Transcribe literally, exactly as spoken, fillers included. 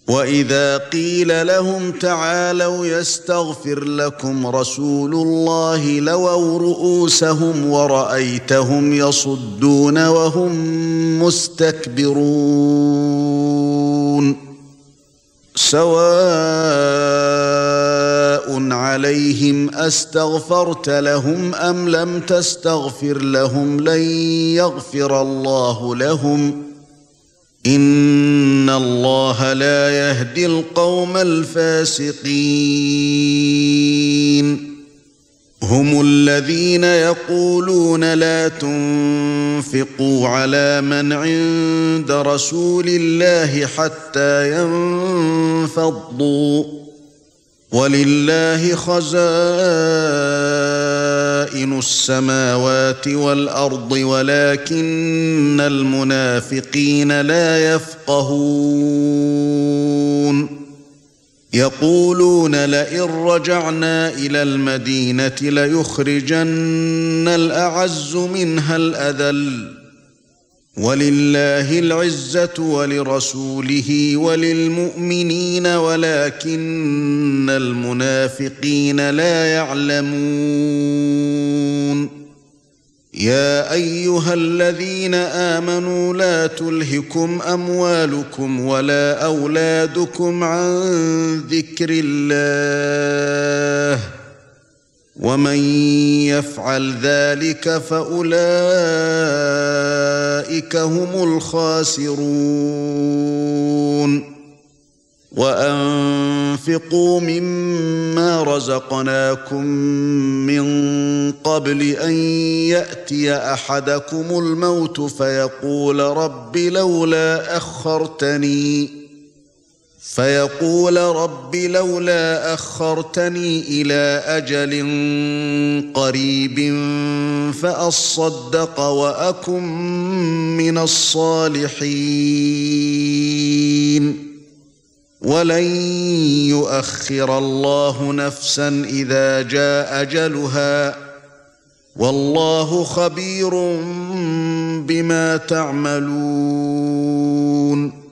وَإِذَا قِيلَ لَهُمْ تَعَالَوْا يَسْتَغْفِرْ لَكُمْ رَسُولُ اللَّهِ لَوَوْا رُءُوسَهُمْ وَرَأَيْتَهُمْ يَصُدُّونَ وَهُمْ مُسْتَكْبِرُونَ سَوَاءٌ عَلَيْهِمْ أَسْتَغْفَرْتَ لَهُمْ أَمْ لَمْ تَسْتَغْفِرْ لَهُمْ لَن يَغْفِرَ اللَّهُ لَهُمْ إِنَّ اللَّهَ لَا يَهْدِي الْقَوْمَ الْفَاسِقِينَ هُمُ الَّذِينَ يَقُولُونَ لَا تُنفِقُوا عَلَى مَنْ عِندَ رَسُولِ اللَّهِ حَتَّى يَنفَضُّوا وَلِلَّهِ خَزَائِنُ السَّمَاوَاتِ وَالْأَرْضِ وَلَكِنَّ الْمُنَافِقِينَ لَا يَفْقَهُونَ يَقُولُونَ لَئِن رَّجَعْنَا إِلَى الْمَدِينَةِ لَيُخْرِجَنَّ الْأَعَزُّ مِنْهَا الْأَذَلَّ وَلِلَّهِ الْعِزَّةُ وَلِرَسُولِهِ وَلِلْمُؤْمِنِينَ وَلَكِنَّ الْمُنَافِقِينَ لَا يَعْلَمُونَ يَا أَيُّهَا الَّذِينَ آمَنُوا لَا تُلْهِكُمْ أَمْوَالُكُمْ وَلَا أَوْلَادُكُمْ عَن ذِكْرِ اللَّهِ وَمَن يَفْعَلْ ذَلِكَ فَأُولَئِكَ هُمُ الْخَاسِرُونَ وَأَنفِقُوا مِمَّا رَزَقْنَاكُم مِّن قَبْلِ أَن يَأْتِيَ أَحَدَكُمُ الْمَوْتُ فَيَقُولَ رَبِّ لَوْلَا أَخَّرْتَنِي فَيَقُولَ رَبِّ لَوْلَا أَخَّرْتَنِي إِلَى أَجَلٍ قَرِيبٍ فَأَصَّدَّقَ وَأَكُن مِّنَ الصَّالِحِينَ وَلَن يُؤَخِّرَ اللَّهُ نَفْسًا إِذَا جَاءَ أَجَلُهَا وَاللَّهُ خَبِيرٌ بِمَا تَعْمَلُونَ